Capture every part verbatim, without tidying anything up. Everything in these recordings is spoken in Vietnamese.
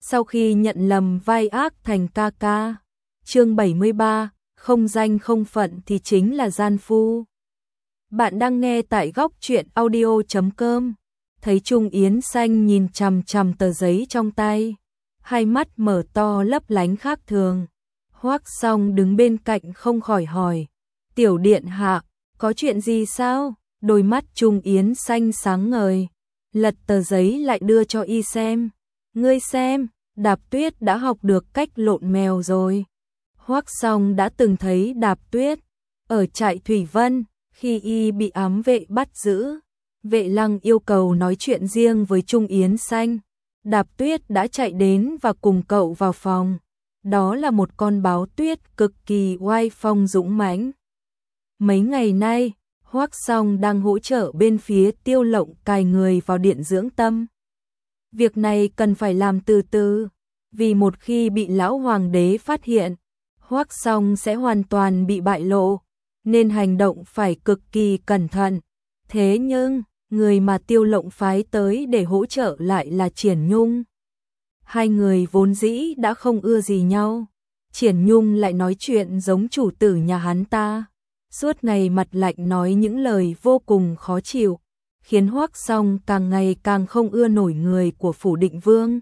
sau khi nhận lầm vai ác thành ca ca. Chương bảy mươi ba, không danh không phận thì chính là gian phu. Bạn đang nghe tại góc truyện audio chấm com. Thấy Trung Yến Xanh nhìn chằm chằm tờ giấy trong tay, hai mắt mở to lấp lánh khác thường. Hoắc Song đứng bên cạnh không khỏi hỏi, tiểu điện hạ, có chuyện gì sao? Đôi mắt Trung Yến Xanh sáng ngời, lật tờ giấy lại đưa cho y xem. Ngươi xem, Đạp Tuyết đã học được cách lộn mèo rồi. Hoắc Song đã từng thấy Đạp Tuyết ở trại Thủy Vân, khi y bị ám vệ bắt giữ. Vệ Lăng yêu cầu nói chuyện riêng với Trung Yến Xanh. Đạp Tuyết đã chạy đến và cùng cậu vào phòng. Đó là một con báo tuyết cực kỳ oai phong dũng mãnh. Mấy ngày nay, Hoắc Song đang hỗ trợ bên phía Tiêu Lộng cài người vào điện dưỡng tâm. Việc này cần phải làm từ từ, vì một khi bị lão hoàng đế phát hiện, Hoắc Song sẽ hoàn toàn bị bại lộ, nên hành động phải cực kỳ cẩn thận. Thế nhưng, người mà Tiêu Lộng phái tới để hỗ trợ lại là Triển Nhung. Hai người vốn dĩ đã không ưa gì nhau, Triển Nhung lại nói chuyện giống chủ tử nhà hắn ta, suốt ngày mặt lạnh nói những lời vô cùng khó chịu, khiến Hoắc Song càng ngày càng không ưa nổi người của phủ Định Vương.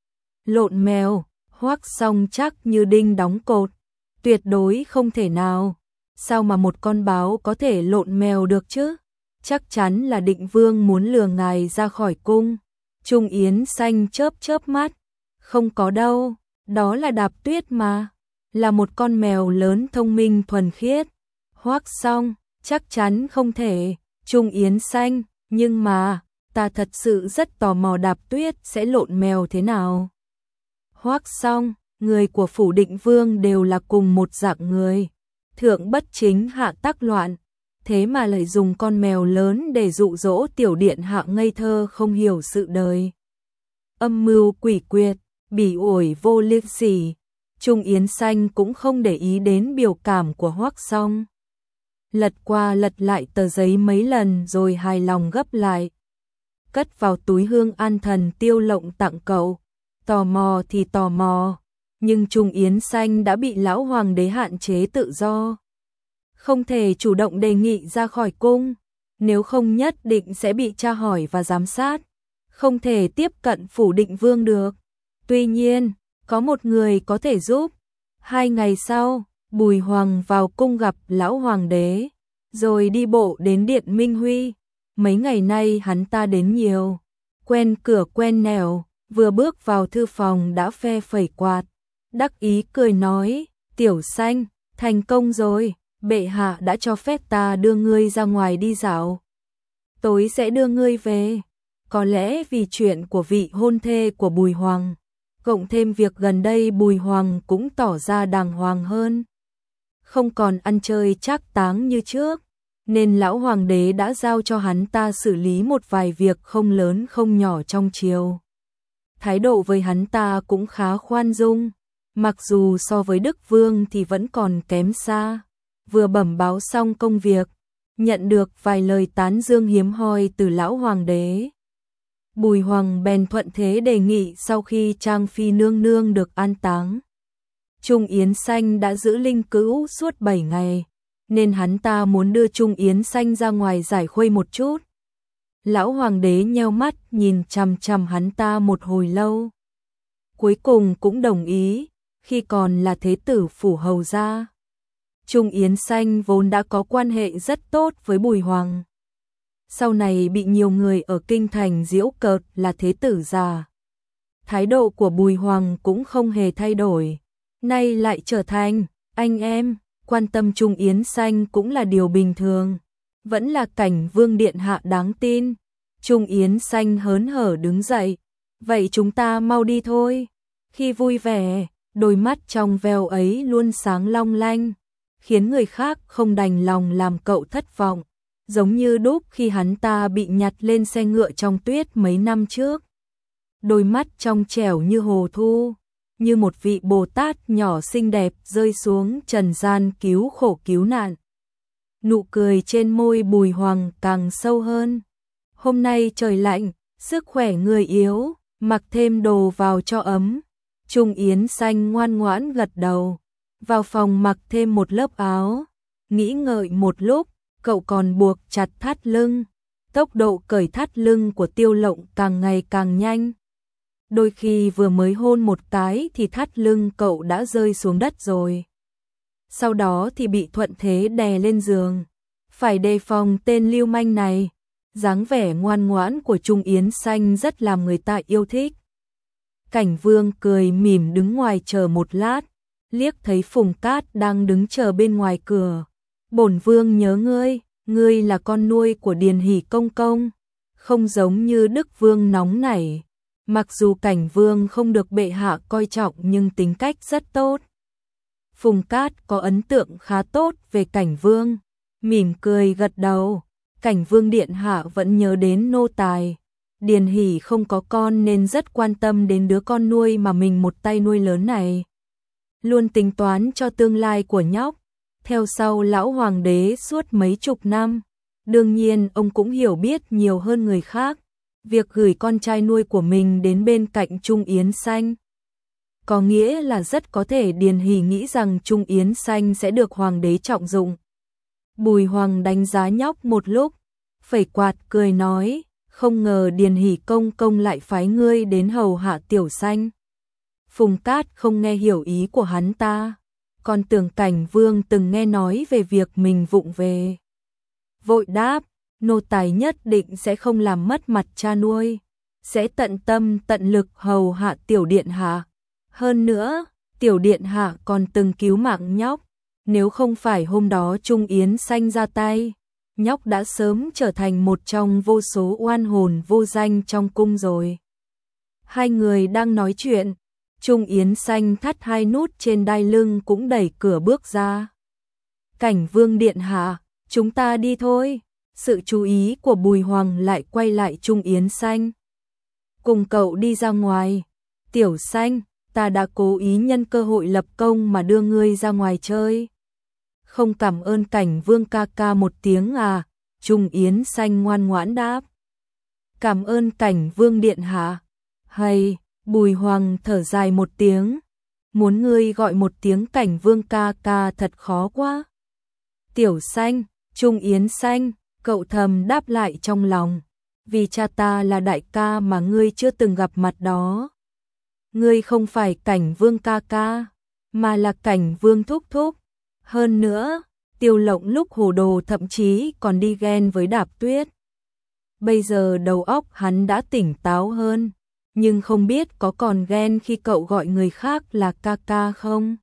Lộn mèo, Hoắc Song chắc như đinh đóng cột, tuyệt đối không thể nào. Sao mà một con báo có thể lộn mèo được chứ? Chắc chắn là Định Vương muốn lừa ngài ra khỏi cung. Trung Yến Xanh chớp chớp mắt, không có đâu, đó là Đạp Tuyết mà, là một con mèo lớn thông minh thuần khiết. Hoắc Song, chắc chắn không thể. Trung Yến Xanh, nhưng mà, ta thật sự rất tò mò Đạp Tuyết sẽ lộn mèo thế nào. Hoắc Song, người của phủ Định Vương đều là cùng một dạng người, thượng bất chính hạ tắc loạn, thế mà lại dùng con mèo lớn để dụ dỗ tiểu điện hạ ngây thơ không hiểu sự đời. Âm mưu quỷ quyệt, bỉ ổi vô liêm sỉ. Trung Yến Xanh cũng không để ý đến biểu cảm của Hoắc Song. Lật qua lật lại tờ giấy mấy lần rồi hài lòng gấp lại, cất vào túi hương an thần Tiêu Lộng tặng cậu. Tò mò thì tò mò, nhưng Trung Yến Xanh đã bị lão hoàng đế hạn chế tự do, không thể chủ động đề nghị ra khỏi cung, nếu không nhất định sẽ bị tra hỏi và giám sát, không thể tiếp cận phủ Định Vương được. Tuy nhiên, có một người có thể giúp. Hai ngày sau, Bùi Hoàng vào cung gặp lão hoàng đế, rồi đi bộ đến điện Minh Huy. Mấy ngày nay hắn ta đến nhiều, quen cửa quen nẻo, vừa bước vào thư phòng đã phe phẩy quạt, đắc ý cười nói, tiểu Xanh, thành công rồi, bệ hạ đã cho phép ta đưa ngươi ra ngoài đi dạo. Tối sẽ đưa ngươi về. Có lẽ vì chuyện của vị hôn thê của Bùi Hoàng, cộng thêm việc gần đây Bùi Hoàng cũng tỏ ra đàng hoàng hơn, không còn ăn chơi trác táng như trước, nên lão hoàng đế đã giao cho hắn ta xử lý một vài việc không lớn không nhỏ trong triều. Thái độ với hắn ta cũng khá khoan dung, mặc dù so với Đức Vương thì vẫn còn kém xa. Vừa bẩm báo xong công việc, nhận được vài lời tán dương hiếm hoi từ lão hoàng đế, Bùi Hoàng bèn thuận thế đề nghị sau khi Trang Phi nương nương được an táng, Trung Yến Xanh đã giữ linh cữu suốt bảy ngày, nên hắn ta muốn đưa Trung Yến Xanh ra ngoài giải khuây một chút. Lão hoàng đế nheo mắt nhìn chằm chằm hắn ta một hồi lâu, cuối cùng cũng đồng ý, khi còn là thế tử phủ hầu gia. Trung Yến Xanh vốn đã có quan hệ rất tốt với Bùi Hoàng, sau này bị nhiều người ở kinh thành giễu cợt là thế tử già. Thái độ của Bùi Hoàng cũng không hề thay đổi, nay lại trở thành anh em, quan tâm Trung Yến Xanh cũng là điều bình thường, vẫn là cảnh vương điện hạ đáng tin. Trung Yến Xanh hớn hở đứng dậy, vậy chúng ta mau đi thôi. Khi vui vẻ, đôi mắt trong veo ấy luôn sáng long lanh, khiến người khác không đành lòng làm cậu thất vọng, giống như đúc khi hắn ta bị nhặt lên xe ngựa trong tuyết mấy năm trước. Đôi mắt trong trẻo như hồ thu, như một vị Bồ Tát nhỏ xinh đẹp rơi xuống trần gian cứu khổ cứu nạn. Nụ cười trên môi Bùi Hoàng càng sâu hơn. Hôm nay trời lạnh, sức khỏe người yếu, mặc thêm đồ vào cho ấm, Trung Yến Xanh ngoan ngoãn gật đầu, vào phòng mặc thêm một lớp áo, nghĩ ngợi một lúc, cậu còn buộc chặt thắt lưng. Tốc độ cởi thắt lưng của Tiêu Lộng càng ngày càng nhanh. Đôi khi vừa mới hôn một cái thì thắt lưng cậu đã rơi xuống đất rồi. Sau đó thì bị thuận thế đè lên giường. Phải đề phòng tên lưu manh này. Dáng vẻ ngoan ngoãn của Trung Yến Xanh rất làm người ta yêu thích. Cảnh Vương cười mỉm đứng ngoài chờ một lát, liếc thấy Phùng Cát đang đứng chờ bên ngoài cửa. Bổn Vương nhớ ngươi, ngươi là con nuôi của Điền Hỷ công công, không giống như Đức Vương nóng nảy. Mặc dù Cảnh Vương không được bệ hạ coi trọng nhưng tính cách rất tốt. Phùng Cát có ấn tượng khá tốt về Cảnh Vương, mỉm cười gật đầu. Cảnh Vương điện hạ vẫn nhớ đến nô tài. Điền Hỷ không có con nên rất quan tâm đến đứa con nuôi mà mình một tay nuôi lớn này. Luôn tính toán cho tương lai của nhóc. Theo sau lão hoàng đế suốt mấy chục năm, đương nhiên ông cũng hiểu biết nhiều hơn người khác. Việc gửi con trai nuôi của mình đến bên cạnh Trung Yến Xanh có nghĩa là rất có thể Điền Hỷ nghĩ rằng Trung Yến Xanh sẽ được hoàng đế trọng dụng. Bùi Hoàng đánh giá nhóc một lúc, phẩy quạt cười nói, không ngờ Điền Hỷ công công lại phái ngươi đến hầu hạ Tiểu Xanh. Phùng Cát không nghe hiểu ý của hắn ta, còn tưởng Cảnh Vương từng nghe nói về việc mình vụng về. Vội đáp, nô tài nhất định sẽ không làm mất mặt cha nuôi, sẽ tận tâm tận lực hầu hạ Tiểu Điện Hạ. Hơn nữa, Tiểu Điện Hạ còn từng cứu mạng nhóc, nếu không phải hôm đó Trung Yến Xanh ra tay, nhóc đã sớm trở thành một trong vô số oan hồn vô danh trong cung rồi. Hai người đang nói chuyện, Trung Yến Xanh thắt hai nút trên đai lưng cũng đẩy cửa bước ra. Cảnh Vương điện hạ, chúng ta đi thôi. Sự chú ý của Bùi Hoàng lại quay lại Trung Yến Xanh. Cùng cậu đi ra ngoài. Tiểu Xanh, ta đã cố ý nhân cơ hội lập công mà đưa ngươi ra ngoài chơi. Không cảm ơn Cảnh Vương ca ca một tiếng à? Trung Yến Xanh ngoan ngoãn đáp. Cảm ơn Cảnh Vương điện hạ. Hay, Bùi Hoàng thở dài một tiếng. Muốn ngươi gọi một tiếng Cảnh Vương ca ca thật khó quá. Tiểu Xanh, Trung Yến Xanh, cậu thầm đáp lại trong lòng. Vì cha ta là đại ca mà ngươi chưa từng gặp mặt đó. Ngươi không phải Cảnh Vương ca ca, mà là Cảnh Vương thúc thúc. Hơn nữa, Tiêu Lộng lúc hồ đồ thậm chí còn đi ghen với Đạp Tuyết. Bây giờ đầu óc hắn đã tỉnh táo hơn, nhưng không biết có còn ghen khi cậu gọi người khác là ca ca không?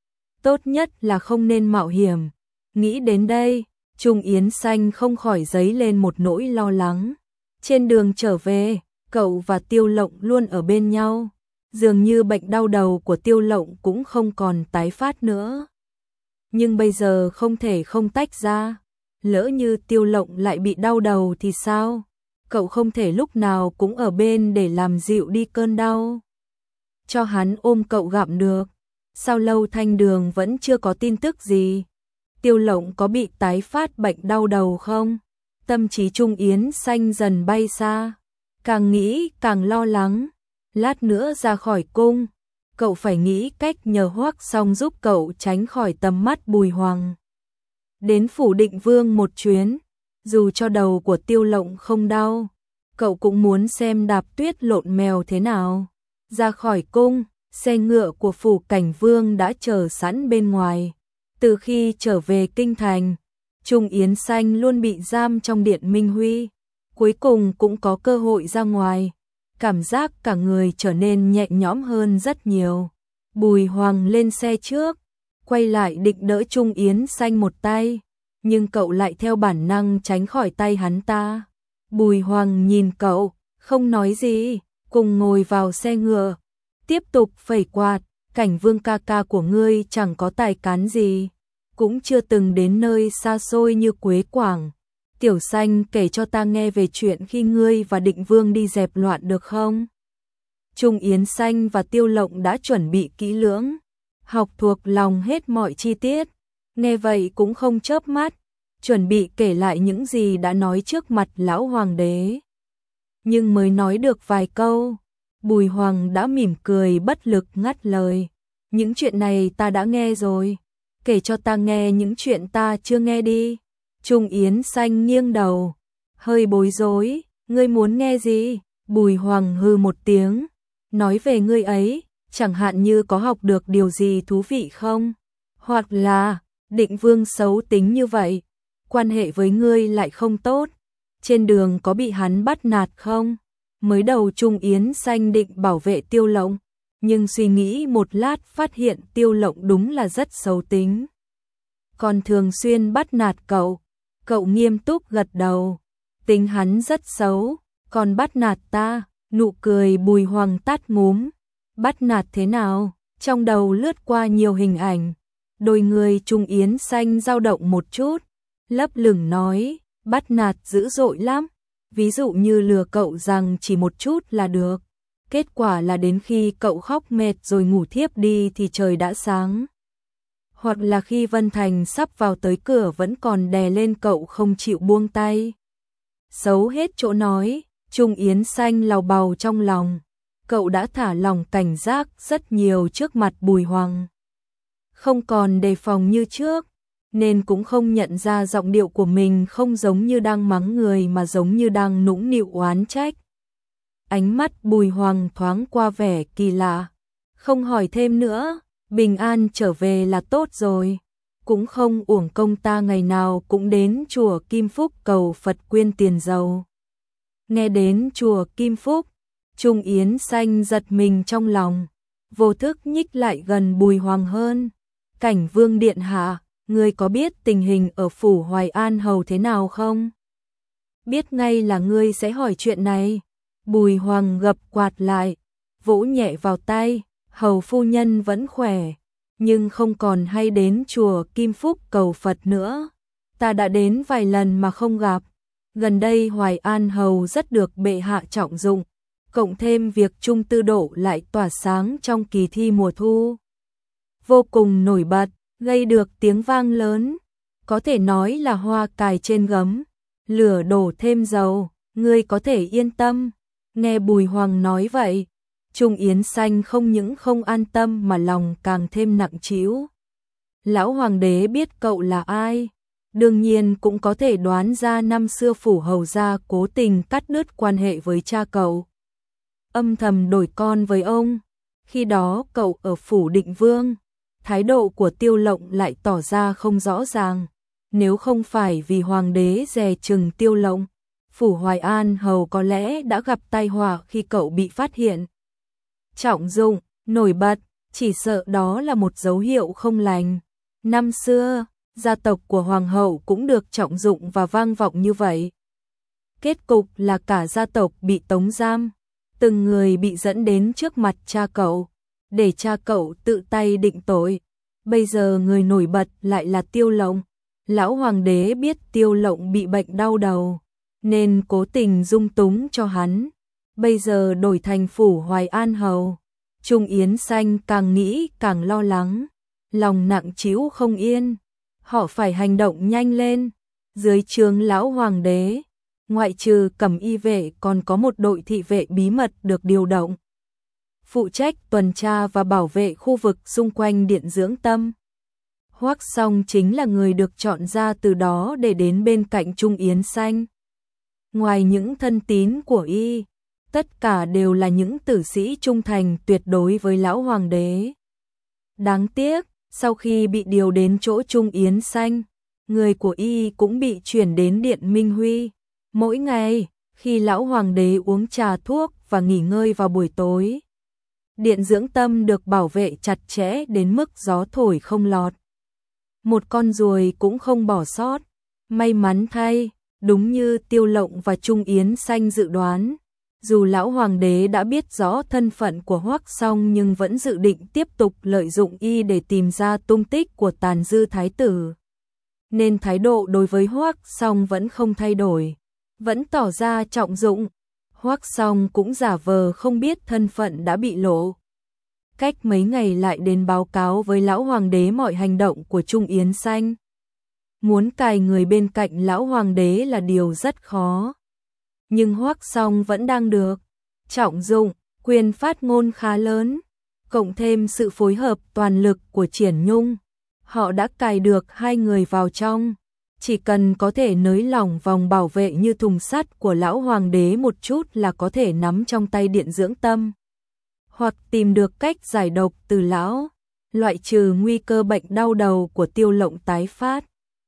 Tốt nhất là không nên mạo hiểm. Nghĩ đến đây, Trung Yến Xanh không khỏi dấy lên một nỗi lo lắng. Trên đường trở về, cậu và Tiêu Lộng luôn ở bên nhau. Dường như bệnh đau đầu của Tiêu Lộng cũng không còn tái phát nữa. Nhưng bây giờ không thể không tách ra. Lỡ như Tiêu Lộng lại bị đau đầu thì sao? Cậu không thể lúc nào cũng ở bên để làm dịu đi cơn đau. Cho hắn ôm cậu gặm được. Sao lâu Thanh Đường vẫn chưa có tin tức gì? Tiêu Lộng có bị tái phát bệnh đau đầu không? Tâm trí Trung Yến Xanh dần bay xa. Càng nghĩ càng lo lắng. Lát nữa ra khỏi cung, cậu phải nghĩ cách nhờ Hoắc Song giúp cậu tránh khỏi tầm mắt Bùi Hoàng. Đến phủ Định Vương một chuyến, dù cho đầu của Tiêu Lộng không đau, cậu cũng muốn xem Đạp Tuyết lộn mèo thế nào. Ra khỏi cung, xe ngựa của phủ Cảnh Vương đã chờ sẵn bên ngoài. Từ khi trở về kinh thành, Trung Yến Xanh luôn bị giam trong điện Minh Huy, cuối cùng cũng có cơ hội ra ngoài. Cảm giác cả người trở nên nhẹ nhõm hơn rất nhiều. Bùi Hoàng lên xe trước, quay lại định đỡ Trung Yến Xanh một tay, nhưng cậu lại theo bản năng tránh khỏi tay hắn ta. Bùi Hoàng nhìn cậu, không nói gì, cùng ngồi vào xe ngựa, tiếp tục phẩy quạt. Cảnh Vương ca ca của ngươi chẳng có tài cán gì, cũng chưa từng đến nơi xa xôi như Quế Quảng. Tiểu Xanh kể cho ta nghe về chuyện khi ngươi và Định Vương đi dẹp loạn được không? Trung Yến Xanh và Tiêu Lộng đã chuẩn bị kỹ lưỡng, học thuộc lòng hết mọi chi tiết, nghe vậy cũng không chớp mắt, chuẩn bị kể lại những gì đã nói trước mặt lão hoàng đế. Nhưng mới nói được vài câu, Bùi Hoàng đã mỉm cười bất lực ngắt lời. Những chuyện này ta đã nghe rồi. Kể cho ta nghe những chuyện ta chưa nghe đi. Trung Yến Xanh nghiêng đầu, hơi bối rối. Ngươi muốn nghe gì? Bùi Hoàng hừ một tiếng. Nói về ngươi ấy, chẳng hạn như có học được điều gì thú vị không? Hoặc là, Định Vương xấu tính như vậy, quan hệ với ngươi lại không tốt. Trên đường có bị hắn bắt nạt không? Mới đầu Trung Yến Xanh định bảo vệ Tiêu Lộng, nhưng suy nghĩ một lát phát hiện Tiêu Lộng đúng là rất xấu tính. Còn thường xuyên bắt nạt cậu. Cậu nghiêm túc gật đầu. Tính hắn rất xấu, còn bắt nạt ta. Nụ cười Bùi Hoàng tắt ngúm. Bắt nạt thế nào? Trong đầu lướt qua nhiều hình ảnh. Đôi người Trung Yến Xanh dao động một chút, lấp lửng nói, bắt nạt dữ dội lắm. Ví dụ như lừa cậu rằng chỉ một chút là được. Kết quả là đến khi cậu khóc mệt rồi ngủ thiếp đi thì trời đã sáng. Hoặc là khi Vân Thành sắp vào tới cửa vẫn còn đè lên cậu không chịu buông tay. Xấu hết chỗ nói, Trung Yến Xanh lào bào trong lòng. Cậu đã thả lòng cảnh giác rất nhiều trước mặt Bùi Hoàng. Không còn đề phòng như trước, nên cũng không nhận ra giọng điệu của mình không giống như đang mắng người mà giống như đang nũng nịu oán trách. Ánh mắt Bùi Hoàng thoáng qua vẻ kỳ lạ, không hỏi thêm nữa, bình an trở về là tốt rồi. Cũng không uổng công ta ngày nào cũng đến chùa Kim Phúc cầu Phật quyên tiền giàu. Nghe đến chùa Kim Phúc, Trung Yến Xanh giật mình trong lòng, vô thức nhích lại gần Bùi Hoàng hơn. Cảnh Vương điện hạ, ngươi có biết tình hình ở phủ Hoài An Hầu thế nào không? Biết ngay là ngươi sẽ hỏi chuyện này. Bùi Hoàng gập quạt lại, vỗ nhẹ vào tay, hầu phu nhân vẫn khỏe, nhưng không còn hay đến chùa Kim Phúc cầu Phật nữa. Ta đã đến vài lần mà không gặp. Gần đây Hoài An Hầu rất được bệ hạ trọng dụng, cộng thêm việc Trung Tư Độ lại tỏa sáng trong kỳ thi mùa thu. Vô cùng nổi bật, gây được tiếng vang lớn, có thể nói là hoa cài trên gấm, lửa đổ thêm dầu, ngươi có thể yên tâm. Nghe Bùi Hoàng nói vậy, Trung Yến Xanh không những không an tâm mà lòng càng thêm nặng trĩu. Lão Hoàng đế biết cậu là ai, đương nhiên cũng có thể đoán ra năm xưa phủ hầu gia cố tình cắt đứt quan hệ với cha cậu, âm thầm đổi con với ông. Khi đó cậu ở phủ Định Vương, thái độ của Tiêu Lộng lại tỏ ra không rõ ràng. Nếu không phải vì Hoàng đế dè chừng Tiêu Lộng, phủ Hoài An Hầu có lẽ đã gặp tai họa khi cậu bị phát hiện. Trọng dụng, nổi bật, chỉ sợ đó là một dấu hiệu không lành. Năm xưa, gia tộc của Hoàng hậu cũng được trọng dụng và vang vọng như vậy. Kết cục là cả gia tộc bị tống giam, từng người bị dẫn đến trước mặt cha cậu, để cha cậu tự tay định tội. Bây giờ người nổi bật lại là Tiêu Lộng. Lão Hoàng đế biết Tiêu Lộng bị bệnh đau đầu, nên cố tình dung túng cho hắn. Bây giờ đổi thành phủ Hoài An Hầu. Trung Yến Xanh càng nghĩ càng lo lắng, lòng nặng trĩu không yên. Họ phải hành động nhanh lên. Dưới trướng Lão Hoàng đế, ngoại trừ Cẩm Y vệ còn có một đội thị vệ bí mật được điều động, phụ trách tuần tra và bảo vệ khu vực xung quanh Điện Dưỡng Tâm. Hoắc Song chính là người được chọn ra từ đó để đến bên cạnh Trung Yến Xanh. Ngoài những thân tín của y, tất cả đều là những tử sĩ trung thành tuyệt đối với Lão Hoàng đế. Đáng tiếc, sau khi bị điều đến chỗ Trung Yến Xanh, người của y cũng bị chuyển đến Điện Minh Huy. Mỗi ngày, khi Lão Hoàng đế uống trà thuốc và nghỉ ngơi vào buổi tối, Điện Dưỡng Tâm được bảo vệ chặt chẽ đến mức gió thổi không lọt. Một con ruồi cũng không bỏ sót. May mắn thay, đúng như Tiêu Lộng và Trung Yến Xanh dự đoán, dù Lão Hoàng đế đã biết rõ thân phận của Hoắc Song nhưng vẫn dự định tiếp tục lợi dụng y để tìm ra tung tích của tàn dư thái tử. Nên thái độ đối với Hoắc Song vẫn không thay đổi, vẫn tỏ ra trọng dụng. Hoắc Song cũng giả vờ không biết thân phận đã bị lộ. Cách mấy ngày lại đến báo cáo với Lão Hoàng đế mọi hành động của Trung Yến Xanh. Muốn cài người bên cạnh Lão Hoàng đế là điều rất khó. Nhưng Hoắc Song vẫn đang được trọng dụng, quyền phát ngôn khá lớn, cộng thêm sự phối hợp toàn lực của Triển Nhung, họ đã cài được hai người vào trong. Chỉ cần có thể nới lỏng vòng bảo vệ như thùng sắt của lão hoàng đế một chút là có thể nắm trong tay điện dưỡng tâm, hoặc tìm được cách giải độc từ lão, loại trừ nguy cơ bệnh đau đầu của Tiêu Lộng tái phát.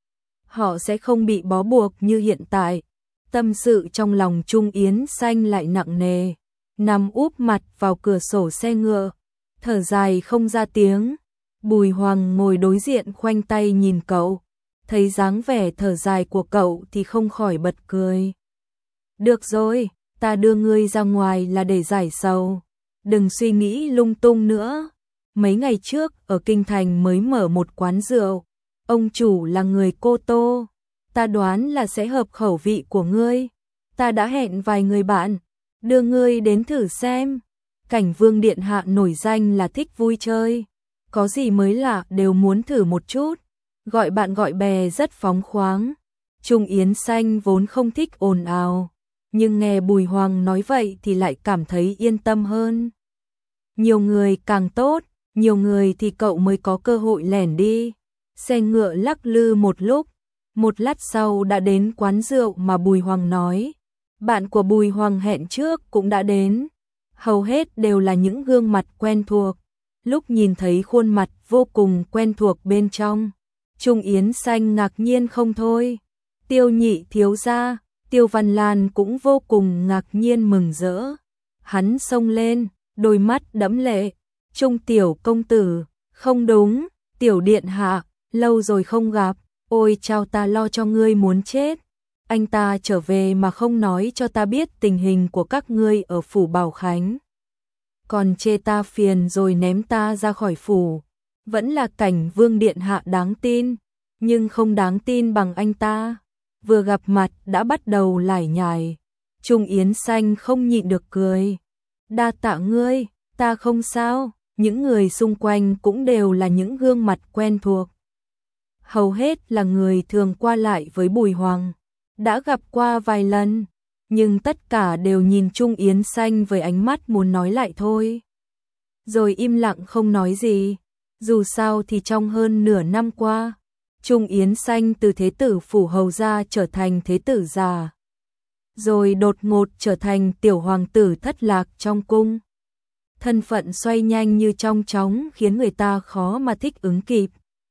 Họ sẽ không bị bó buộc như hiện tại. Tâm sự trong lòng Trung Yến Xanh lại nặng nề, nằm úp mặt vào cửa sổ xe ngựa, thở dài không ra tiếng. Bùi Hoàng ngồi đối diện khoanh tay nhìn cậu, thấy dáng vẻ thở dài của cậu thì không khỏi bật cười. Được rồi, ta đưa ngươi ra ngoài là để giải sầu, đừng suy nghĩ lung tung nữa. Mấy ngày trước ở Kinh Thành mới mở một quán rượu, ông chủ là người Cô Tô, ta đoán là sẽ hợp khẩu vị của ngươi. Ta đã hẹn vài người bạn, đưa ngươi đến thử xem. Cảnh Vương điện hạ nổi danh là thích vui chơi, có gì mới lạ đều muốn thử một chút, gọi bạn gọi bè rất phóng khoáng. Trung Yến Xanh vốn không thích ồn ào, nhưng nghe Bùi Hoàng nói vậy thì lại cảm thấy yên tâm hơn. Nhiều người càng tốt, nhiều người thì cậu mới có cơ hội lẻn đi. Xe ngựa lắc lư một lúc, một lát sau đã đến quán rượu mà Bùi Hoàng nói. Bạn của Bùi Hoàng hẹn trước cũng đã đến, hầu hết đều là những gương mặt quen thuộc. Lúc nhìn thấy khuôn mặt vô cùng quen thuộc bên trong, Trung Yến Xanh ngạc nhiên không thôi. Tiêu nhị thiếu gia, Tiêu Văn Lan cũng vô cùng ngạc nhiên mừng rỡ. Hắn xông lên, đôi mắt đẫm lệ. Trung tiểu công tử, không đúng, tiểu điện hạ, lâu rồi không gặp, ôi chao ta lo cho ngươi muốn chết. Anh ta trở về mà không nói cho ta biết tình hình của các ngươi ở phủ Bảo Khánh. Còn chê ta phiền rồi ném ta ra khỏi phủ. Vẫn là Cảnh Vương điện hạ đáng tin, nhưng không đáng tin bằng anh ta. Vừa gặp mặt đã bắt đầu lải nhải. Trung Yến Xanh không nhịn được cười. Đa tạ ngươi, ta không sao. Những người xung quanh cũng đều là những gương mặt quen thuộc. Hầu hết là người thường qua lại với Bùi Hoàng, đã gặp qua vài lần, nhưng tất cả đều nhìn Trung Yến Xanh với ánh mắt muốn nói lại thôi. Rồi im lặng không nói gì. Dù sao thì trong hơn nửa năm qua, Trung Yến Xanh từ thế tử phủ hầu gia trở thành thế tử già, rồi đột ngột trở thành tiểu hoàng tử thất lạc trong cung. Thân phận xoay nhanh như trong chóng khiến người ta khó mà thích ứng kịp.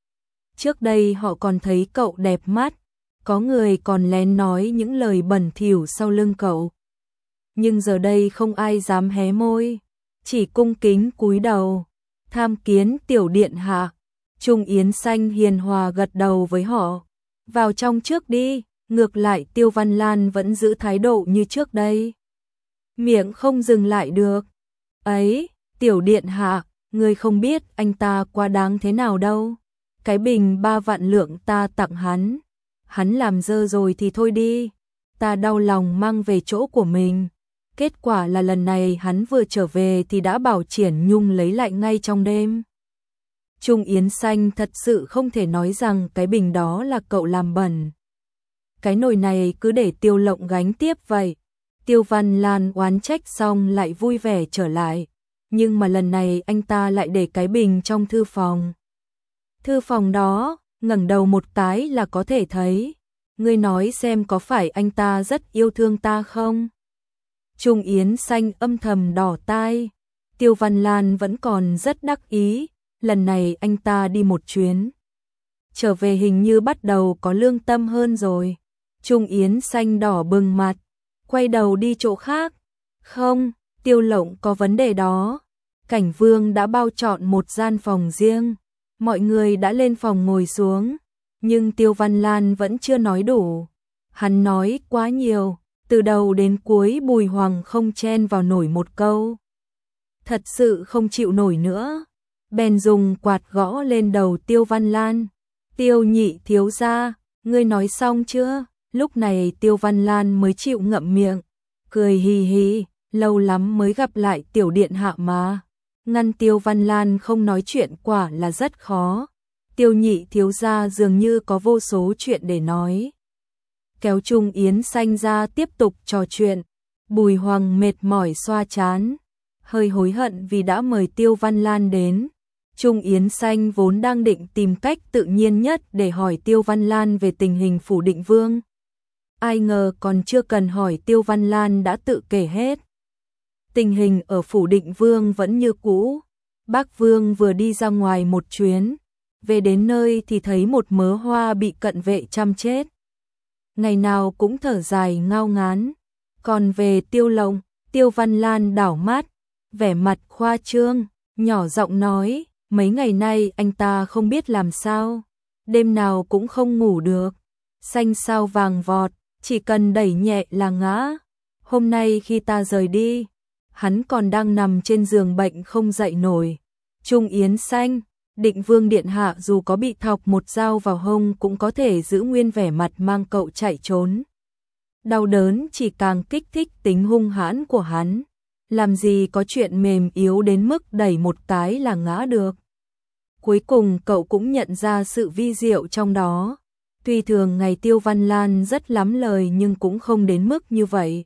Trước đây họ còn thấy cậu đẹp mắt, có người còn lén nói những lời bẩn thỉu sau lưng cậu. Nhưng giờ đây không ai dám hé môi, chỉ cung kính cúi đầu. Tham kiến tiểu điện hạ. Trung Yến Xanh hiền hòa gật đầu với họ. Vào trong trước đi. Ngược lại Tiêu Văn Lan vẫn giữ thái độ như trước đây, miệng không dừng lại được. Ấy, tiểu điện hạ, ngươi không biết anh ta quá đáng thế nào đâu. Cái bình ba vạn lượng ta tặng hắn, hắn làm dơ rồi thì thôi đi, ta đau lòng mang về chỗ của mình. Kết quả là lần này hắn vừa trở về thì đã bảo Triển Nhung lấy lại ngay trong đêm. Trung Yến Xanh thật sự không thể nói rằng cái bình đó là cậu làm bẩn. Cái nồi này cứ để Tiêu Lộng gánh tiếp vậy. Tiêu Văn Lan oán trách xong lại vui vẻ trở lại. Nhưng mà lần này anh ta lại để cái bình trong thư phòng. Thư phòng đó, ngẩng đầu một cái là có thể thấy. Ngươi nói xem có phải anh ta rất yêu thương ta không? Trung Yến Xanh âm thầm đỏ tai. Tiêu Văn Lan vẫn còn rất đắc ý. Lần này anh ta đi một chuyến, trở về hình như bắt đầu có lương tâm hơn rồi. Trung Yến Xanh đỏ bừng mặt, quay đầu đi chỗ khác. Không, Tiêu Lộng có vấn đề đó. Cảnh Vương đã bao chọn một gian phòng riêng. Mọi người đã lên phòng ngồi xuống, nhưng Tiêu Văn Lan vẫn chưa nói đủ. Hắn nói quá nhiều, từ đầu đến cuối Bùi Hoàng không chen vào nổi một câu. Thật sự không chịu nổi nữa. Bèn dùng quạt gõ lên đầu Tiêu Văn Lan. Tiêu nhị thiếu gia, ngươi nói xong chưa? Lúc này Tiêu Văn Lan mới chịu ngậm miệng, cười hì hì, lâu lắm mới gặp lại tiểu điện hạ mà. Ngăn Tiêu Văn Lan không nói chuyện quả là rất khó. Tiêu nhị thiếu gia dường như có vô số chuyện để nói. Kéo Trung Yến Xanh ra tiếp tục trò chuyện. Bùi Hoàng mệt mỏi xoa trán. hơi hối hận vì đã mời Tiêu Văn Lan đến. Trung Yến Xanh vốn đang định tìm cách tự nhiên nhất để hỏi Tiêu Văn Lan về tình hình Phủ Định Vương. Ai ngờ còn chưa cần hỏi Tiêu Văn Lan đã tự kể hết. Tình hình ở Phủ Định Vương vẫn như cũ. Bác Vương vừa đi ra ngoài một chuyến, về đến nơi thì thấy một mớ hoa bị cận vệ chăm chết. Ngày nào cũng thở dài ngao ngán. Còn về Tiêu Lộng, Tiêu Văn Lan đảo mắt, vẻ mặt khoa trương, nhỏ giọng nói, mấy ngày nay anh ta không biết làm sao, đêm nào cũng không ngủ được, xanh sao vàng vọt, chỉ cần đẩy nhẹ là ngã. Hôm nay khi ta rời đi, hắn còn đang nằm trên giường bệnh không dậy nổi. Trung Yến Xanh, Định Vương điện hạ dù có bị thọc một dao vào hông cũng có thể giữ nguyên vẻ mặt mang cậu chạy trốn. Đau đớn chỉ càng kích thích tính hung hãn của hắn, làm gì có chuyện mềm yếu đến mức đẩy một cái là ngã được. Cuối cùng cậu cũng nhận ra sự vi diệu trong đó. Tuy thường ngày Tiêu Văn Lan rất lắm lời nhưng cũng không đến mức như vậy.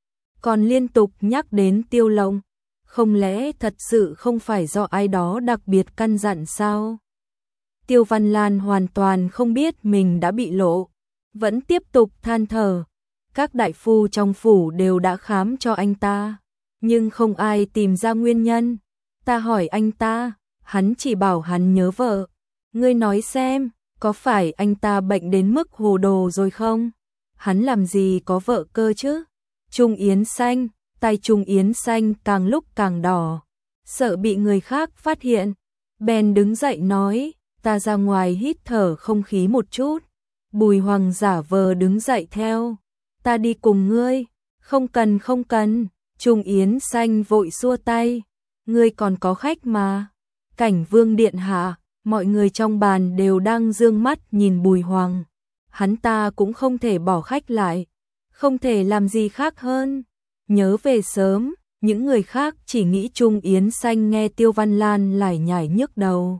Còn liên tục nhắc đến Tiêu Lộng, không lẽ thật sự không phải do ai đó đặc biệt căn dặn sao? Tiêu Văn Lan hoàn toàn không biết mình đã bị lộ, vẫn tiếp tục than thở. Các đại phu trong phủ đều đã khám cho anh ta, nhưng không ai tìm ra nguyên nhân. Ta hỏi anh ta, hắn chỉ bảo hắn nhớ vợ. Ngươi nói xem, có phải anh ta bệnh đến mức hồ đồ rồi không? Hắn làm gì có vợ cơ chứ? Trung Yến Xanh, tay Trung Yến Xanh càng lúc càng đỏ, sợ bị người khác phát hiện. Bèn đứng dậy nói, ta ra ngoài hít thở không khí một chút. Bùi Hoàng giả vờ đứng dậy theo. Ta đi cùng ngươi. Không cần không cần. Trung Yến Xanh vội xua tay. Ngươi còn có khách mà. Cảnh Vương điện hạ, mọi người trong bàn đều đang dương mắt nhìn Bùi Hoàng. Hắn ta cũng không thể bỏ khách lại, không thể làm gì khác hơn nhớ về sớm. Những người khác chỉ nghĩ Trung Yến Xanh nghe Tiêu Văn Lan lải nhải nhức đầu,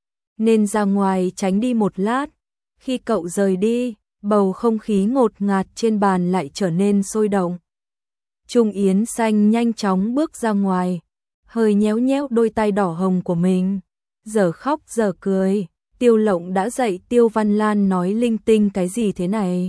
nên ra ngoài tránh đi một lát. Khi cậu rời đi, bầu không khí ngột ngạt trên bàn lại trở nên sôi động. Trung Yến Xanh nhanh chóng bước ra ngoài, hơi nhéo nhéo đôi tay đỏ hồng của mình, giờ khóc giờ cười. Tiêu Lộng đã dạy Tiêu Văn Lan nói linh tinh cái gì thế này.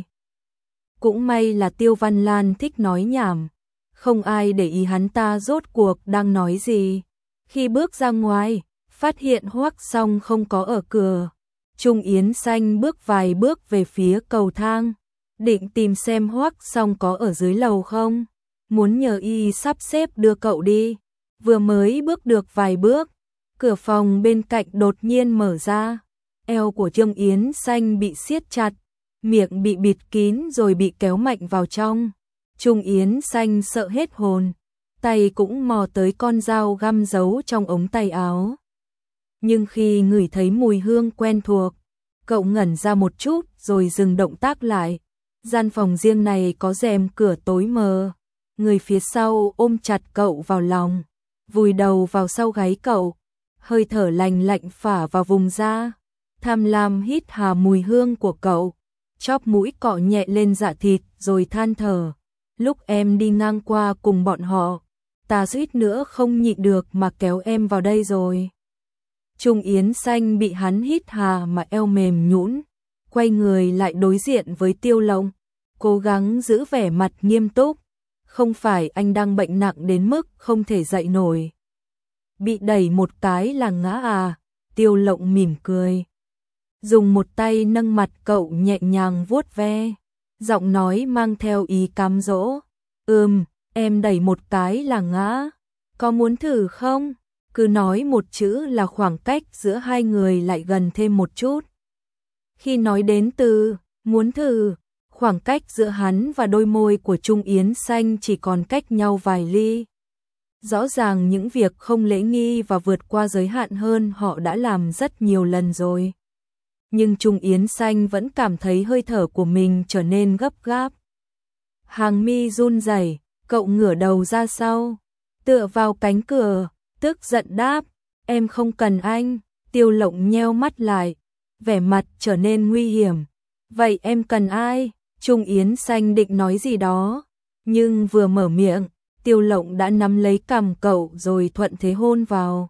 Cũng may là Tiêu Văn Lan thích nói nhảm, không ai để ý hắn ta rốt cuộc đang nói gì. Khi bước ra ngoài, phát hiện Hoắc Song không có ở cửa. Trung Yến Xanh bước vài bước về phía cầu thang, định tìm xem Hoắc Song có ở dưới lầu không, muốn nhờ y sắp xếp đưa cậu đi. Vừa mới bước được vài bước, cửa phòng bên cạnh đột nhiên mở ra. Eo của Trung Yến Xanh bị siết chặt, miệng bị bịt kín rồi bị kéo mạnh vào trong. Trung Yến Xanh sợ hết hồn, tay cũng mò tới con dao găm giấu trong ống tay áo. Nhưng khi ngửi thấy mùi hương quen thuộc, cậu ngẩn ra một chút rồi dừng động tác lại. Gian phòng riêng này có rèm cửa tối mờ, người phía sau ôm chặt cậu vào lòng, vùi đầu vào sau gáy cậu, hơi thở lành lạnh phả vào vùng da. Tham lam hít hà mùi hương của cậu, chóp mũi cọ nhẹ lên dạ thịt rồi than thở. Lúc em đi ngang qua cùng bọn họ, ta suýt nữa không nhịn được mà kéo em vào đây rồi. Trung Yến Xanh bị hắn hít hà mà eo mềm nhũn, quay người lại đối diện với Tiêu Lộng, cố gắng giữ vẻ mặt nghiêm túc. Không phải anh đang bệnh nặng đến mức không thể dậy nổi, bị đẩy một cái là ngã à? Tiêu Lộng mỉm cười, dùng một tay nâng mặt cậu nhẹ nhàng vuốt ve, giọng nói mang theo ý cám dỗ. Ừm, em đẩy một cái là ngã, có muốn thử không? Cứ nói một chữ là khoảng cách giữa hai người lại gần thêm một chút. Khi nói đến từ muốn thử, khoảng cách giữa hắn và đôi môi của Trung Yến Xanh chỉ còn cách nhau vài ly. Rõ ràng những việc không lễ nghi và vượt qua giới hạn hơn họ đã làm rất nhiều lần rồi. Nhưng Trung Yến Xanh vẫn cảm thấy hơi thở của mình trở nên gấp gáp. Hàng mi run rẩy, cậu ngửa đầu ra sau, tựa vào cánh cửa, tức giận đáp, em không cần anh. Tiêu Lộng nheo mắt lại, vẻ mặt trở nên nguy hiểm. Vậy em cần ai? Trung Yến Xanh định nói gì đó, nhưng vừa mở miệng, Tiêu Lộng đã nắm lấy cằm cậu rồi thuận thế hôn vào.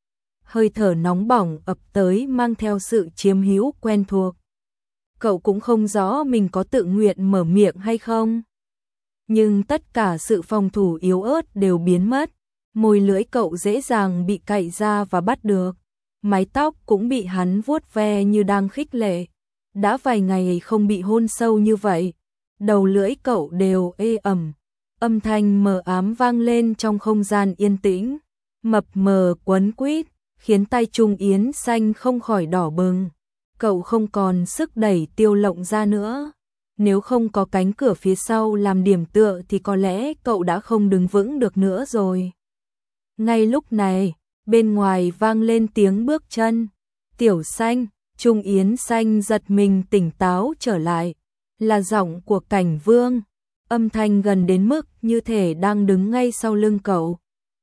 Hơi thở nóng bỏng ập tới mang theo sự chiếm hữu quen thuộc. Cậu cũng không rõ mình có tự nguyện mở miệng hay không. Nhưng tất cả sự phòng thủ yếu ớt đều biến mất. Môi lưỡi cậu dễ dàng bị cạy ra và bắt được. Mái tóc cũng bị hắn vuốt ve như đang khích lệ. Đã vài ngày không bị hôn sâu như vậy. Đầu lưỡi cậu đều ê ẩm. Âm thanh mờ ám vang lên trong không gian yên tĩnh. Mập mờ quấn quýt, khiến tay Trung Yến Xanh không khỏi đỏ bừng. Cậu không còn sức đẩy Tiêu Lộng ra nữa. Nếu không có cánh cửa phía sau làm điểm tựa thì có lẽ cậu đã không đứng vững được nữa rồi. Ngay lúc này, bên ngoài vang lên tiếng bước chân. Tiểu Xanh, Trung Yến Xanh giật mình tỉnh táo trở lại. Là giọng của Cảnh Vương. Âm thanh gần đến mức như thể đang đứng ngay sau lưng cậu.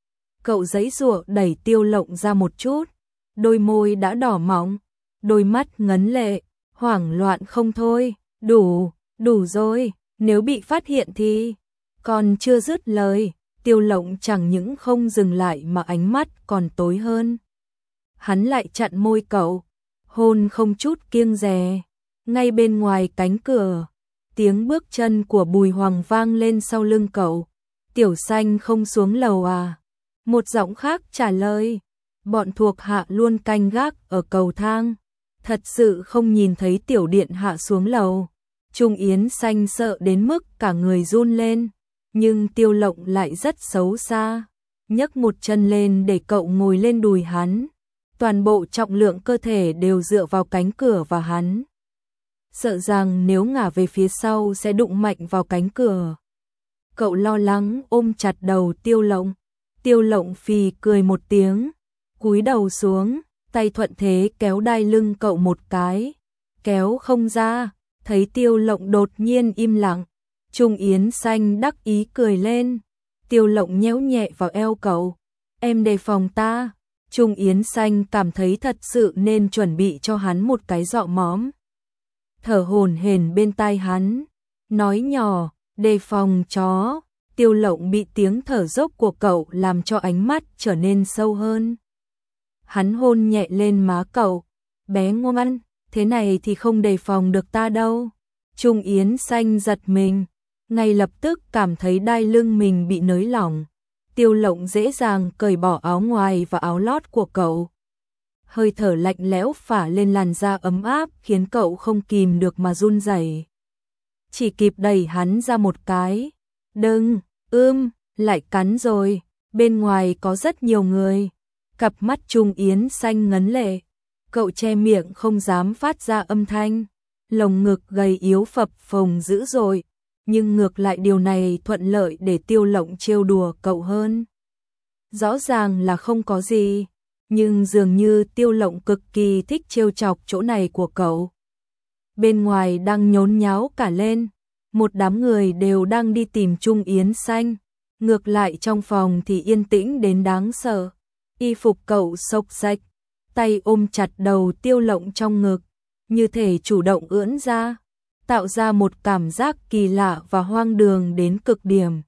Cậu giãy giụa đẩy Tiêu Lộng ra một chút. Đôi môi đã đỏ mọng, đôi mắt ngấn lệ, hoảng loạn không thôi. Đủ, đủ rồi, nếu bị phát hiện thì... Còn chưa dứt lời, Tiêu Lộng chẳng những không dừng lại mà ánh mắt còn tối hơn. Hắn lại chặn môi cậu, hôn không chút kiêng dè. Ngay bên ngoài cánh cửa, tiếng bước chân của Bùi Hoàng vang lên sau lưng cậu. Tiểu Xanh không xuống lầu à? Một giọng khác trả lời. Bọn thuộc hạ luôn canh gác ở cầu thang. Thật sự không nhìn thấy tiểu điện hạ xuống lầu. Trung Yến Xanh sợ đến mức cả người run lên. Nhưng Tiêu Lộng lại rất xấu xa. Nhấc một chân lên để cậu ngồi lên đùi hắn. Toàn bộ trọng lượng cơ thể đều dựa vào cánh cửa và hắn. Sợ rằng nếu ngả về phía sau sẽ đụng mạnh vào cánh cửa. Cậu lo lắng ôm chặt đầu Tiêu Lộng. Tiêu Lộng phì cười một tiếng, cúi đầu xuống, tay thuận thế kéo đai lưng cậu một cái. Kéo không ra, thấy Tiêu Lộng đột nhiên im lặng. Trung Yến Xanh đắc ý cười lên. Tiêu Lộng nhéo nhẹ vào eo cậu. Em đề phòng ta. Trung Yến Xanh cảm thấy thật sự nên chuẩn bị cho hắn một cái dọ móm. Thở hổn hển bên tai hắn, nói nhỏ, đề phòng chó. Tiêu Lộng bị tiếng thở dốc của cậu làm cho ánh mắt trở nên sâu hơn. Hắn hôn nhẹ lên má cậu. Bé ngoan, thế này thì không đề phòng được ta đâu. Trung Yến Xanh giật mình, ngay lập tức cảm thấy đai lưng mình bị nới lỏng. Tiêu Lộng dễ dàng cởi bỏ áo ngoài và áo lót của cậu. Hơi thở lạnh lẽo phả lên làn da ấm áp khiến cậu không kìm được mà run rẩy. Chỉ kịp đẩy hắn ra một cái. Đừng, ưm, lại cắn rồi, bên ngoài có rất nhiều người. Cặp mắt Trung Yến Xanh ngấn lệ. Cậu che miệng không dám phát ra âm thanh. Lồng ngực gầy yếu phập phồng dữ dội. Nhưng ngược lại điều này thuận lợi để Tiêu Lộng trêu đùa cậu hơn. Rõ ràng là không có gì, nhưng dường như Tiêu Lộng cực kỳ thích trêu chọc chỗ này của cậu. Bên ngoài đang nhốn nháo cả lên, một đám người đều đang đi tìm Trung Yến Xanh. Ngược lại trong phòng thì yên tĩnh đến đáng sợ. Y phục cậu xộc xạch, tay ôm chặt đầu Tiêu Lộng trong ngực, như thể chủ động ưỡn ra, tạo ra một cảm giác kỳ lạ và hoang đường đến cực điểm.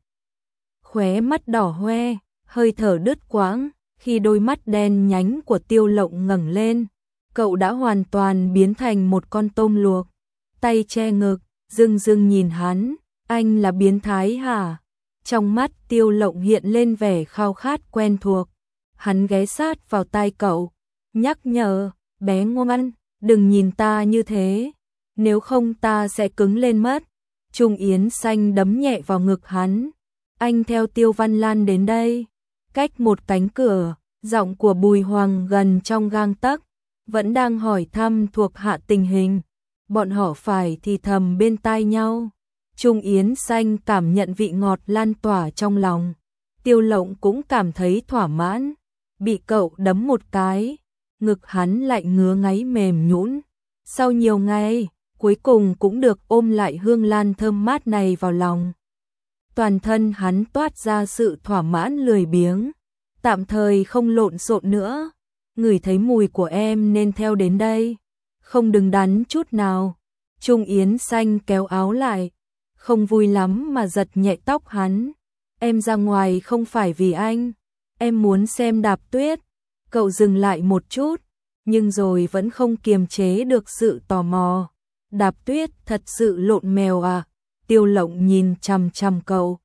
Khóe mắt đỏ hoe, hơi thở đứt quãng, khi đôi mắt đen nhánh của Tiêu Lộng ngẩng lên, cậu đã hoàn toàn biến thành một con tôm luộc. Tay che ngực, dưng dưng nhìn hắn, anh là biến thái hả? Trong mắt Tiêu Lộng hiện lên vẻ khao khát quen thuộc. Hắn ghé sát vào tai cậu, nhắc nhở, bé ngoan, đừng nhìn ta như thế, nếu không ta sẽ cứng lên mất. Trung Yến Xanh đấm nhẹ vào ngực hắn. Anh theo Tiêu Văn Lan đến đây. Cách một cánh cửa, giọng của Bùi Hoàng gần trong gang tấc, vẫn đang hỏi thăm thuộc hạ tình hình. Bọn họ phải thì thầm bên tai nhau. Trung Yến Xanh cảm nhận vị ngọt lan tỏa trong lòng. Tiêu Lộng cũng cảm thấy thỏa mãn. Bị cậu đấm một cái, ngực hắn lại ngứa ngáy mềm nhũn. Sau nhiều ngày, cuối cùng cũng được ôm lại hương lan thơm mát này vào lòng. Toàn thân hắn toát ra sự thỏa mãn lười biếng. Tạm thời không lộn xộn nữa. Ngửi thấy mùi của em nên theo đến đây. Không đứng đắn chút nào. Trung Yến Xanh kéo áo lại, không vui lắm mà giật nhẹ tóc hắn. Em ra ngoài không phải vì anh, em muốn xem Đạp Tuyết. Cậu dừng lại một chút, nhưng rồi vẫn không kiềm chế được sự tò mò. Đạp Tuyết thật sự lộn mèo à? Tiêu Lộng nhìn chằm chằm cậu.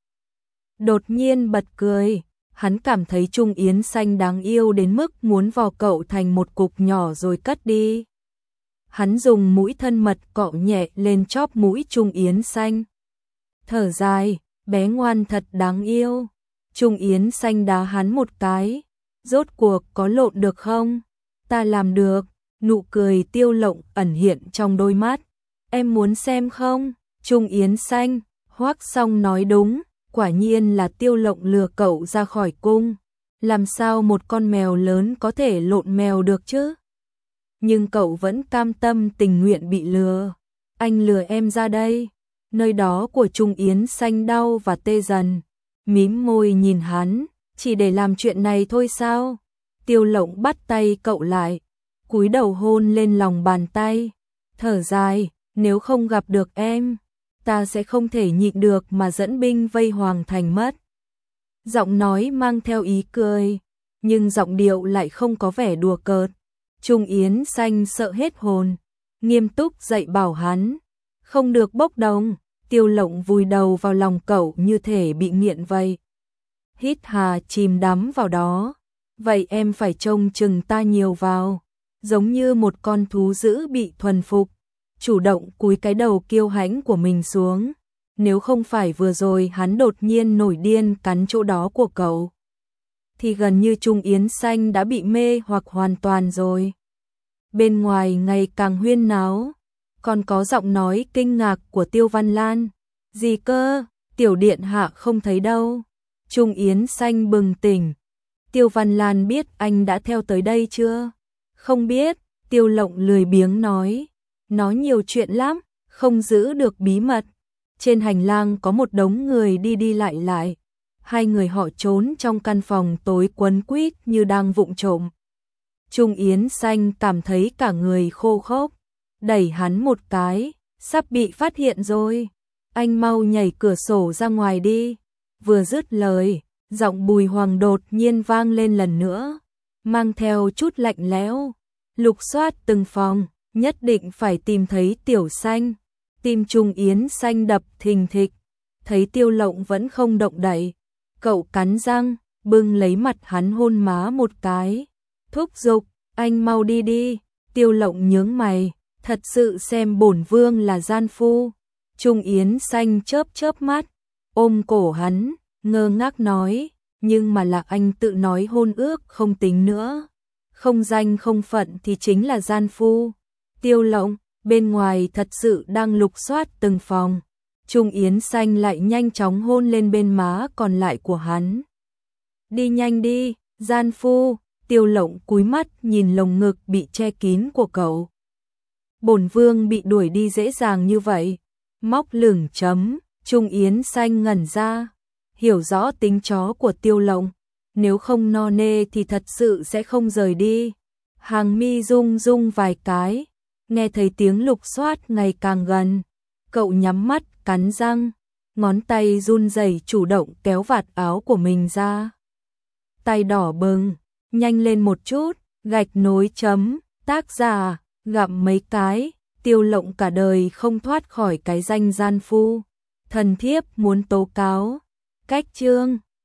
Đột nhiên bật cười, hắn cảm thấy Trung Yến Xanh đáng yêu đến mức muốn vò cậu thành một cục nhỏ rồi cất đi. Hắn dùng mũi thân mật cọ nhẹ lên chóp mũi Trung Yến Xanh. Thở dài, bé ngoan thật đáng yêu. Trung Yến Xanh đá hắn một cái. Rốt cuộc có lộn được không? Ta làm được. Nụ cười Tiêu Lộng ẩn hiện trong đôi mắt. Em muốn xem không? Trung Yến Xanh, Hoắc Song nói đúng, quả nhiên là Tiêu Lộng lừa cậu ra khỏi cung. Làm sao một con mèo lớn có thể lộn mèo được chứ? Nhưng cậu vẫn cam tâm tình nguyện bị lừa. Anh lừa em ra đây. Nơi đó của Trung Yến Xanh đau và tê dần. Mím môi nhìn hắn, chỉ để làm chuyện này thôi sao? Tiêu Lộng bắt tay cậu lại, cúi đầu hôn lên lòng bàn tay. Thở dài, nếu không gặp được em, ta sẽ không thể nhịn được mà dẫn binh vây Hoàng Thành mất. Giọng nói mang theo ý cười, nhưng giọng điệu lại không có vẻ đùa cợt. Trung Yến Xanh sợ hết hồn, nghiêm túc dạy bảo hắn, không được bốc đồng. Tiêu Lộng vùi đầu vào lòng cậu như thể bị nghiện vậy. Hít hà chìm đắm vào đó. Vậy em phải trông chừng ta nhiều vào. Giống như một con thú dữ bị thuần phục. Chủ động cúi cái đầu kiêu hãnh của mình xuống. Nếu không phải vừa rồi hắn đột nhiên nổi điên cắn chỗ đó của cậu, thì gần như Trung Yến Xanh đã bị mê hoặc hoàn toàn rồi. Bên ngoài ngày càng huyên náo. Còn có giọng nói kinh ngạc của Tiêu Văn Lan. Gì cơ? Tiểu điện hạ không thấy đâu. Trung Yến Xanh bừng tỉnh. Tiêu Văn Lan biết anh đã theo tới đây chưa? Không biết. Tiêu Lộng lười biếng nói. Nó nhiều chuyện lắm, không giữ được bí mật. Trên hành lang có một đống người đi đi lại lại. Hai người họ trốn trong căn phòng tối quấn quýt như đang vụng trộm. Trung Yến Xanh cảm thấy cả người khô khốc. Đẩy hắn một cái, sắp bị phát hiện rồi. Anh mau nhảy cửa sổ ra ngoài đi. Vừa dứt lời, giọng Bùi Hoàng đột nhiên vang lên lần nữa, mang theo chút lạnh lẽo. Lục soát từng phòng, nhất định phải tìm thấy Tiểu Xanh. Tim Trung Yến Xanh đập thình thịch. Thấy Tiêu Lộng vẫn không động đậy, cậu cắn răng, bưng lấy mặt hắn hôn má một cái. Thúc giục, anh mau đi đi. Tiêu Lộng nhướng mày. Thật sự xem bổn vương là gian phu. Trung Yến Xanh chớp chớp mắt, ôm cổ hắn, ngơ ngác nói, nhưng mà là anh tự nói hôn ước không tính nữa. Không danh không phận thì chính là gian phu. Tiêu Lộng, bên ngoài thật sự đang lục soát từng phòng. Trung Yến Xanh lại nhanh chóng hôn lên bên má còn lại của hắn. Đi nhanh đi, gian phu. Tiêu Lộng cúi mắt nhìn lồng ngực bị che kín của cậu. Bổn vương bị đuổi đi dễ dàng như vậy. Móc lửng chấm. Trung Yến Xanh ngẩn ra, hiểu rõ tính chó của Tiêu Lộng. Nếu không no nê thì thật sự sẽ không rời đi. Hàng mi rung rung vài cái, nghe thấy tiếng lục soát ngày càng gần. Cậu nhắm mắt cắn răng, ngón tay run rẩy chủ động kéo vạt áo của mình ra. Tay đỏ bừng, nhanh lên một chút. Gạch nối chấm. Tác giả gặm mấy cái. Tiêu Lộng cả đời không thoát khỏi cái danh gian phu. Thần thiếp muốn tố cáo. Cách chương